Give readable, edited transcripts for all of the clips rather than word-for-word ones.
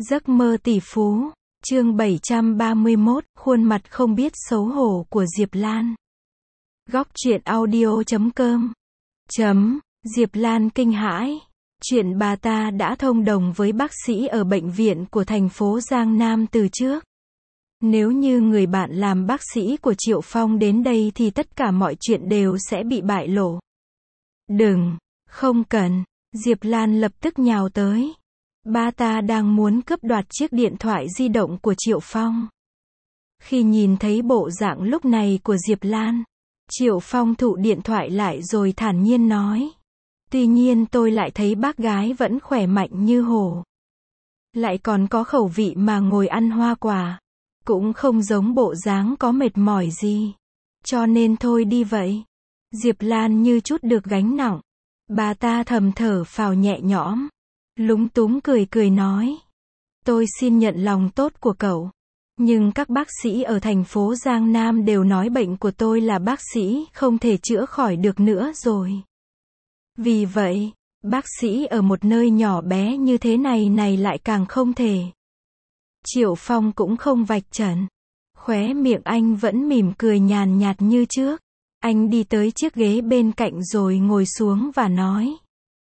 Giấc mơ tỷ phú, chương 731, khuôn mặt không biết xấu hổ của Diệp Lan. Góc truyện audio.com. Diệp Lan kinh hãi. Chuyện bà ta đã thông đồng với bác sĩ ở bệnh viện của thành phố Giang Nam từ trước. Nếu như người bạn làm bác sĩ của Triệu Phong đến đây thì tất cả mọi chuyện đều sẽ bị bại lộ. Đừng, không cần, Diệp Lan lập tức nhào tới. Bà ta đang muốn cướp đoạt chiếc điện thoại di động của Triệu Phong. Khi nhìn thấy bộ dạng lúc này của Diệp Lan, Triệu Phong thụ điện thoại lại rồi thản nhiên nói. Tuy nhiên tôi lại thấy bác gái vẫn khỏe mạnh như hổ. Lại còn có khẩu vị mà ngồi ăn hoa quả. Cũng không giống bộ dáng có mệt mỏi gì. Cho nên thôi đi vậy. Diệp Lan như chút được gánh nặng. Bà ta thầm thở phào nhẹ nhõm. Lúng túng cười cười nói. Tôi xin nhận lòng tốt của cậu. Nhưng các bác sĩ ở thành phố Giang Nam đều nói bệnh của tôi là bác sĩ không thể chữa khỏi được nữa rồi. Vì vậy, bác sĩ ở một nơi nhỏ bé như thế này lại càng không thể. Triệu Phong cũng không vạch trần. Khóe miệng anh vẫn mỉm cười nhàn nhạt như trước. Anh đi tới chiếc ghế bên cạnh rồi ngồi xuống và nói.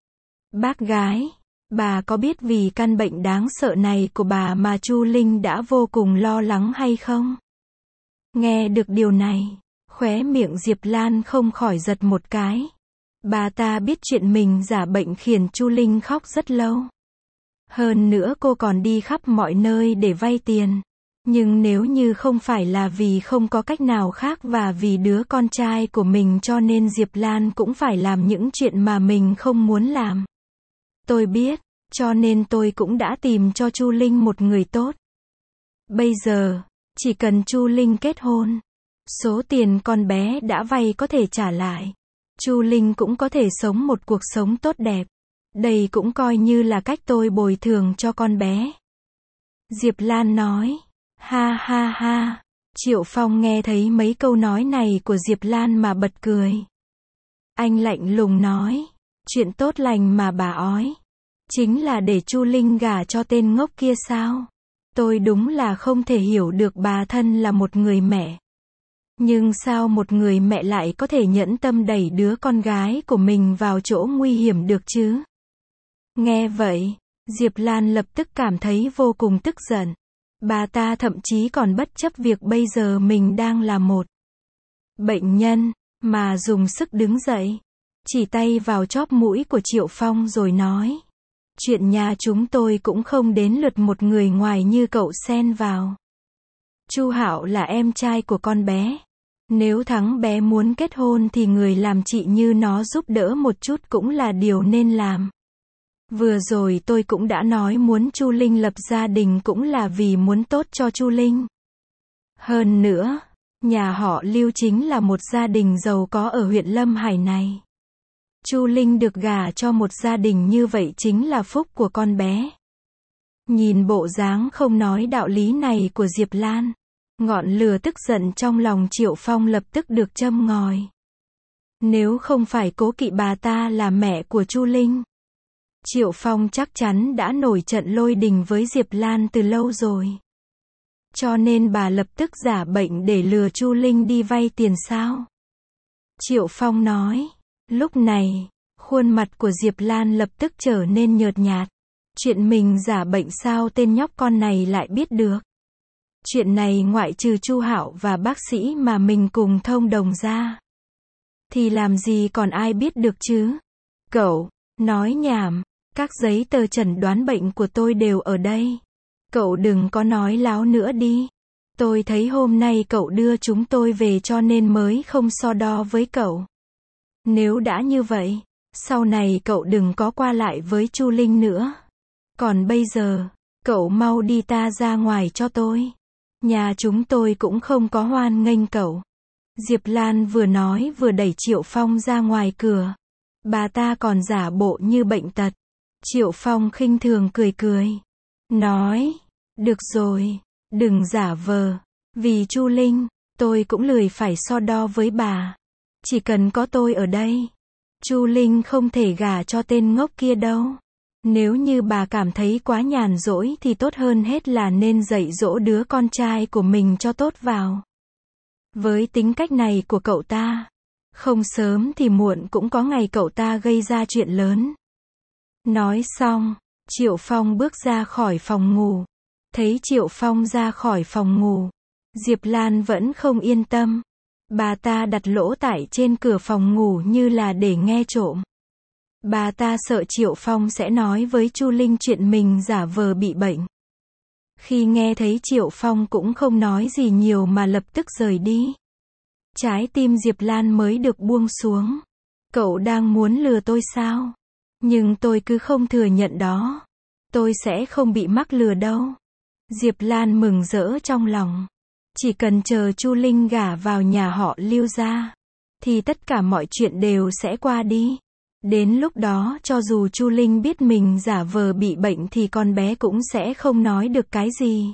Bác gái, bà có biết vì căn bệnh đáng sợ này của bà mà Chu Linh đã vô cùng lo lắng hay không? Nghe được điều này, khóe miệng Diệp Lan không khỏi giật một cái. Bà ta biết chuyện mình giả bệnh khiến Chu Linh khóc rất lâu. Hơn nữa cô còn đi khắp mọi nơi để vay tiền. Nhưng nếu như không phải là vì không có cách nào khác và vì đứa con trai của mình cho nên Diệp Lan cũng phải làm những chuyện mà mình không muốn làm. Tôi biết, cho nên tôi cũng đã tìm cho Chu Linh một người tốt. Bây giờ, chỉ cần Chu Linh kết hôn, số tiền con bé đã vay có thể trả lại. Chu Linh cũng có thể sống một cuộc sống tốt đẹp. Đây cũng coi như là cách tôi bồi thường cho con bé. Diệp Lan nói. Ha ha ha. Triệu Phong nghe thấy mấy câu nói này của Diệp Lan mà bật cười. Anh lạnh lùng nói. Chuyện tốt lành mà bà ói. Chính là để Chu Linh gả cho tên ngốc kia sao? Tôi đúng là không thể hiểu được bà thân là một người mẹ. Nhưng sao một người mẹ lại có thể nhẫn tâm đẩy đứa con gái của mình vào chỗ nguy hiểm được chứ? Nghe vậy, Diệp Lan lập tức cảm thấy vô cùng tức giận. Bà ta thậm chí còn bất chấp việc bây giờ mình đang là một bệnh nhân, mà dùng sức đứng dậy, chỉ tay vào chóp mũi của Triệu Phong rồi nói. Chuyện nhà chúng tôi cũng không đến lượt một người ngoài như cậu xen vào. Chu Hạo là em trai của con bé. Nếu thắng bé muốn kết hôn thì người làm chị như nó giúp đỡ một chút cũng là điều nên làm. Vừa rồi tôi cũng đã nói muốn Chu Linh lập gia đình cũng là vì muốn tốt cho Chu Linh. Hơn nữa, nhà họ Lưu chính là một gia đình giàu có ở huyện Lâm Hải này. Chu Linh được gả cho một gia đình như vậy chính là phúc của con bé. Nhìn bộ dáng không nói đạo lý này của Diệp Lan, ngọn lửa tức giận trong lòng Triệu Phong lập tức được châm ngòi. Nếu không phải cố kỵ bà ta là mẹ của Chu Linh, Triệu Phong chắc chắn đã nổi trận lôi đình với Diệp Lan từ lâu rồi. Cho nên bà lập tức giả bệnh để lừa Chu Linh đi vay tiền sao? Triệu Phong nói. Lúc này, khuôn mặt của Diệp Lan lập tức trở nên nhợt nhạt. Chuyện mình giả bệnh sao tên nhóc con này lại biết được? Chuyện này ngoại trừ Chu Hạo và bác sĩ mà mình cùng thông đồng ra, thì làm gì còn ai biết được chứ? Cậu, nói nhảm, các giấy tờ chẩn đoán bệnh của tôi đều ở đây. Cậu đừng có nói láo nữa đi. Tôi thấy hôm nay cậu đưa chúng tôi về cho nên mới không so đo với cậu. Nếu đã như vậy, sau này cậu đừng có qua lại với Chu Linh nữa. Còn bây giờ, cậu mau đi ta ra ngoài cho tôi. Nhà chúng tôi cũng không có hoan nghênh cậu. Diệp Lan vừa nói vừa đẩy Triệu Phong ra ngoài cửa. Bà ta còn giả bộ như bệnh tật. Triệu Phong khinh thường cười cười. Nói, được rồi, đừng giả vờ. Vì Chu Linh, tôi cũng lười phải so đo với bà. Chỉ cần có tôi ở đây, Chu Linh không thể gả cho tên ngốc kia đâu. Nếu như bà cảm thấy quá nhàn rỗi thì tốt hơn hết là nên dạy dỗ đứa con trai của mình cho tốt vào. Với tính cách này của cậu ta, không sớm thì muộn cũng có ngày cậu ta gây ra chuyện lớn. Nói xong, Triệu Phong bước ra khỏi phòng ngủ. Thấy Triệu Phong ra khỏi phòng ngủ, Diệp Lan vẫn không yên tâm. Bà ta đặt lỗ tai trên cửa phòng ngủ như là để nghe trộm. Bà ta sợ Triệu Phong sẽ nói với Chu Linh chuyện mình giả vờ bị bệnh. Khi nghe thấy Triệu Phong cũng không nói gì nhiều mà lập tức rời đi, trái tim Diệp Lan mới được buông xuống. Cậu đang muốn lừa tôi sao? Nhưng tôi cứ không thừa nhận đó. Tôi sẽ không bị mắc lừa đâu. Diệp Lan mừng rỡ trong lòng. Chỉ cần chờ Chu Linh gả vào nhà họ Lưu gia, thì tất cả mọi chuyện đều sẽ qua đi. Đến lúc đó cho dù Chu Linh biết mình giả vờ bị bệnh thì con bé cũng sẽ không nói được cái gì.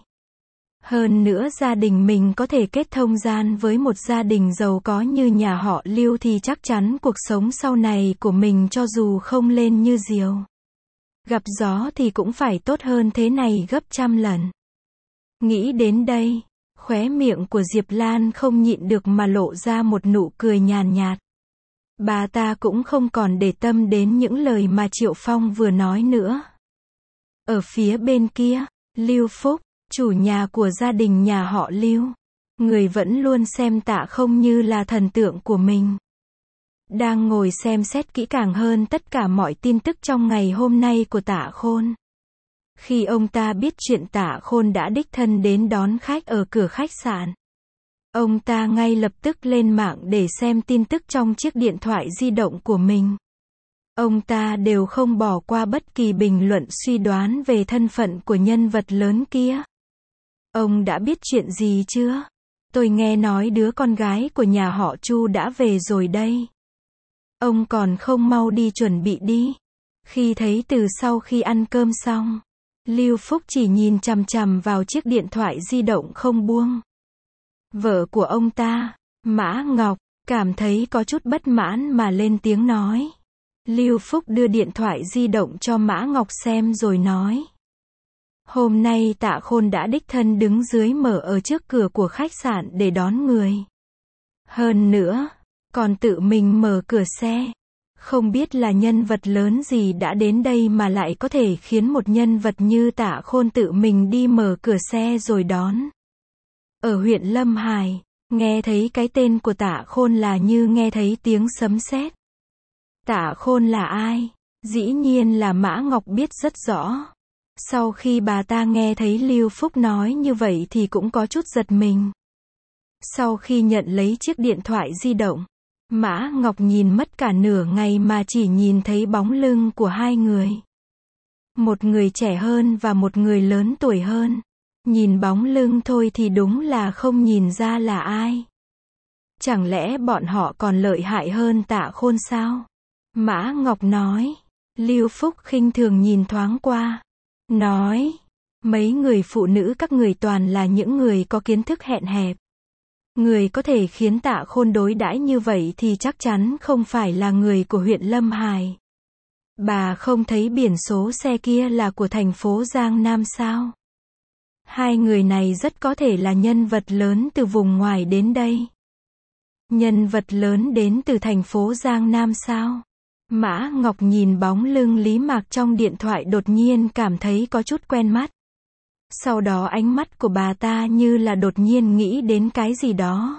Hơn nữa gia đình mình có thể kết thông gian với một gia đình giàu có như nhà họ Lưu thì chắc chắn cuộc sống sau này của mình cho dù không lên như diều gặp gió thì cũng phải tốt hơn thế này gấp trăm lần. Nghĩ đến đây, khóe miệng của Diệp Lan không nhịn được mà lộ ra một nụ cười nhàn nhạt. Bà ta cũng không còn để tâm đến những lời mà Triệu Phong vừa nói nữa. Ở phía bên kia, Lưu Phúc, chủ nhà của gia đình nhà họ Lưu, người vẫn luôn xem Tạ Không như là thần tượng của mình, đang ngồi xem xét kỹ càng hơn tất cả mọi tin tức trong ngày hôm nay của Tạ Khôn. Khi ông ta biết chuyện Tạ Khôn đã đích thân đến đón khách ở cửa khách sạn, ông ta ngay lập tức lên mạng để xem tin tức trong chiếc điện thoại di động của mình. Ông ta đều không bỏ qua bất kỳ bình luận suy đoán về thân phận của nhân vật lớn kia. Ông đã biết chuyện gì chưa? Tôi nghe nói đứa con gái của nhà họ Chu đã về rồi đây. Ông còn không mau đi chuẩn bị đi. Khi thấy từ sau khi ăn cơm xong, Lưu Phúc chỉ nhìn chằm chằm vào chiếc điện thoại di động không buông. Vợ của ông ta, Mã Ngọc, cảm thấy có chút bất mãn mà lên tiếng nói. Lưu Phúc đưa điện thoại di động cho Mã Ngọc xem rồi nói. Hôm nay Tạ Khôn đã đích thân đứng dưới mở ở trước cửa của khách sạn để đón người. Hơn nữa, còn tự mình mở cửa xe. Không biết là nhân vật lớn gì đã đến đây mà lại có thể khiến một nhân vật như Tạ Khôn tự mình đi mở cửa xe rồi đón. Ở huyện Lâm Hải, nghe thấy cái tên của Tạ Khôn là như nghe thấy tiếng sấm sét. Tạ Khôn là ai? Dĩ nhiên là Mã Ngọc biết rất rõ. Sau khi bà ta nghe thấy Lưu Phúc nói như vậy thì cũng có chút giật mình. Sau khi nhận lấy chiếc điện thoại di động, Mã Ngọc nhìn mất cả nửa ngày mà chỉ nhìn thấy bóng lưng của hai người. Một người trẻ hơn và một người lớn tuổi hơn. Nhìn bóng lưng thôi thì đúng là không nhìn ra là ai. Chẳng lẽ bọn họ còn lợi hại hơn Tạ Khôn sao? Mã Ngọc nói. Lưu Phúc khinh thường nhìn thoáng qua. Nói. Mấy người phụ nữ các người toàn là những người có kiến thức hạn hẹp. Người có thể khiến Tạ Khôn đối đãi như vậy thì chắc chắn không phải là người của huyện Lâm Hải. Bà không thấy biển số xe kia là của thành phố Giang Nam sao? Hai người này rất có thể là nhân vật lớn từ vùng ngoài đến đây. Nhân vật lớn đến từ thành phố Giang Nam sao? Mã Ngọc nhìn bóng lưng Lý Mạc trong điện thoại đột nhiên cảm thấy có chút quen mắt. Sau đó ánh mắt của bà ta như là đột nhiên nghĩ đến cái gì đó.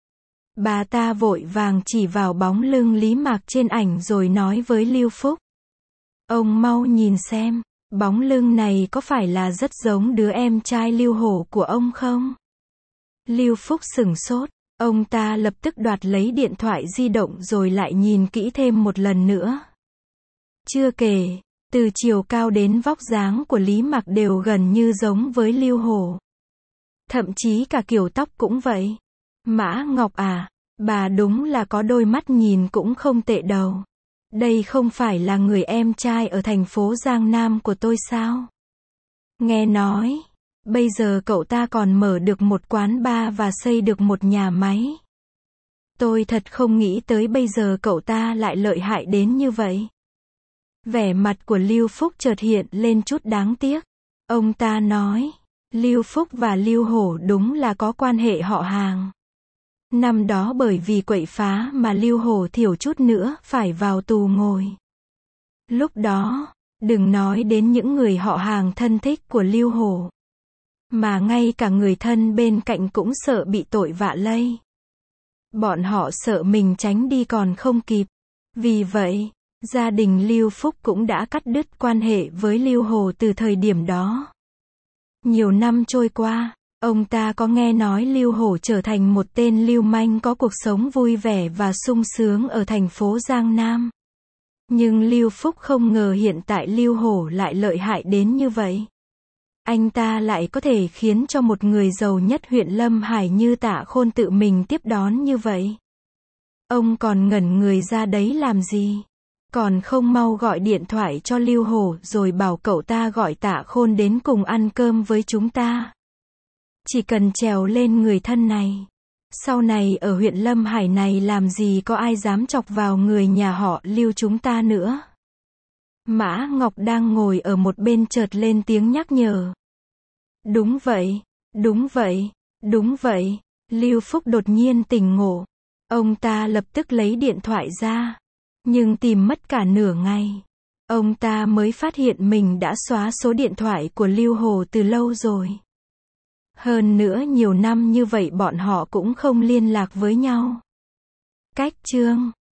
Bà ta vội vàng chỉ vào bóng lưng Lý Mạc trên ảnh rồi nói với Lưu Phúc. Ông mau nhìn xem, bóng lưng này có phải là rất giống đứa em trai Lưu Hổ của ông không? Lưu Phúc sửng sốt, ông ta lập tức đoạt lấy điện thoại di động rồi lại nhìn kỹ thêm một lần nữa. Chưa kể, từ chiều cao đến vóc dáng của Lý Mạc đều gần như giống với Lưu Hổ. Thậm chí cả kiểu tóc cũng vậy. Mã Ngọc à, bà đúng là có đôi mắt nhìn cũng không tệ đâu. Đây không phải là người em trai ở thành phố Giang Nam của tôi sao? Nghe nói, bây giờ cậu ta còn mở được một quán bar và xây được một nhà máy. Tôi thật không nghĩ tới bây giờ cậu ta lại lợi hại đến như vậy. Vẻ mặt của Lưu Phúc chợt hiện lên chút đáng tiếc. Ông ta nói, Lưu Phúc và Lưu Hổ đúng là có quan hệ họ hàng. Năm đó bởi vì quậy phá mà Lưu Hổ thiểu chút nữa phải vào tù ngồi. Lúc đó, đừng nói đến những người họ hàng thân thích của Lưu Hổ, mà ngay cả người thân bên cạnh cũng sợ bị tội vạ lây. Bọn họ sợ mình tránh đi còn không kịp. Vì vậy, gia đình Lưu Phúc cũng đã cắt đứt quan hệ với Lưu Hổ từ thời điểm đó. Nhiều năm trôi qua, ông ta có nghe nói Lưu Hổ trở thành một tên lưu manh có cuộc sống vui vẻ và sung sướng ở thành phố Giang Nam. Nhưng Lưu Phúc không ngờ hiện tại Lưu Hổ lại lợi hại đến như vậy. Anh ta lại có thể khiến cho một người giàu nhất huyện Lâm Hải như Tạ Khôn tự mình tiếp đón như vậy. Ông còn ngẩn người ra đấy làm gì? Còn không mau gọi điện thoại cho Lưu Hổ rồi bảo cậu ta gọi Tạ Khôn đến cùng ăn cơm với chúng ta. Chỉ cần trèo lên người thân này, sau này ở huyện Lâm Hải này làm gì có ai dám chọc vào người nhà họ Lưu chúng ta nữa. Mã Ngọc đang ngồi ở một bên chợt lên tiếng nhắc nhở. Đúng vậy, đúng vậy, đúng vậy. Lưu Phúc đột nhiên tỉnh ngộ. Ông ta lập tức lấy điện thoại ra. Nhưng tìm mất cả nửa ngày. Ông ta mới phát hiện mình đã xóa số điện thoại của Lưu Hổ từ lâu rồi. Hơn nữa nhiều năm như vậy bọn họ cũng không liên lạc với nhau. Cách chương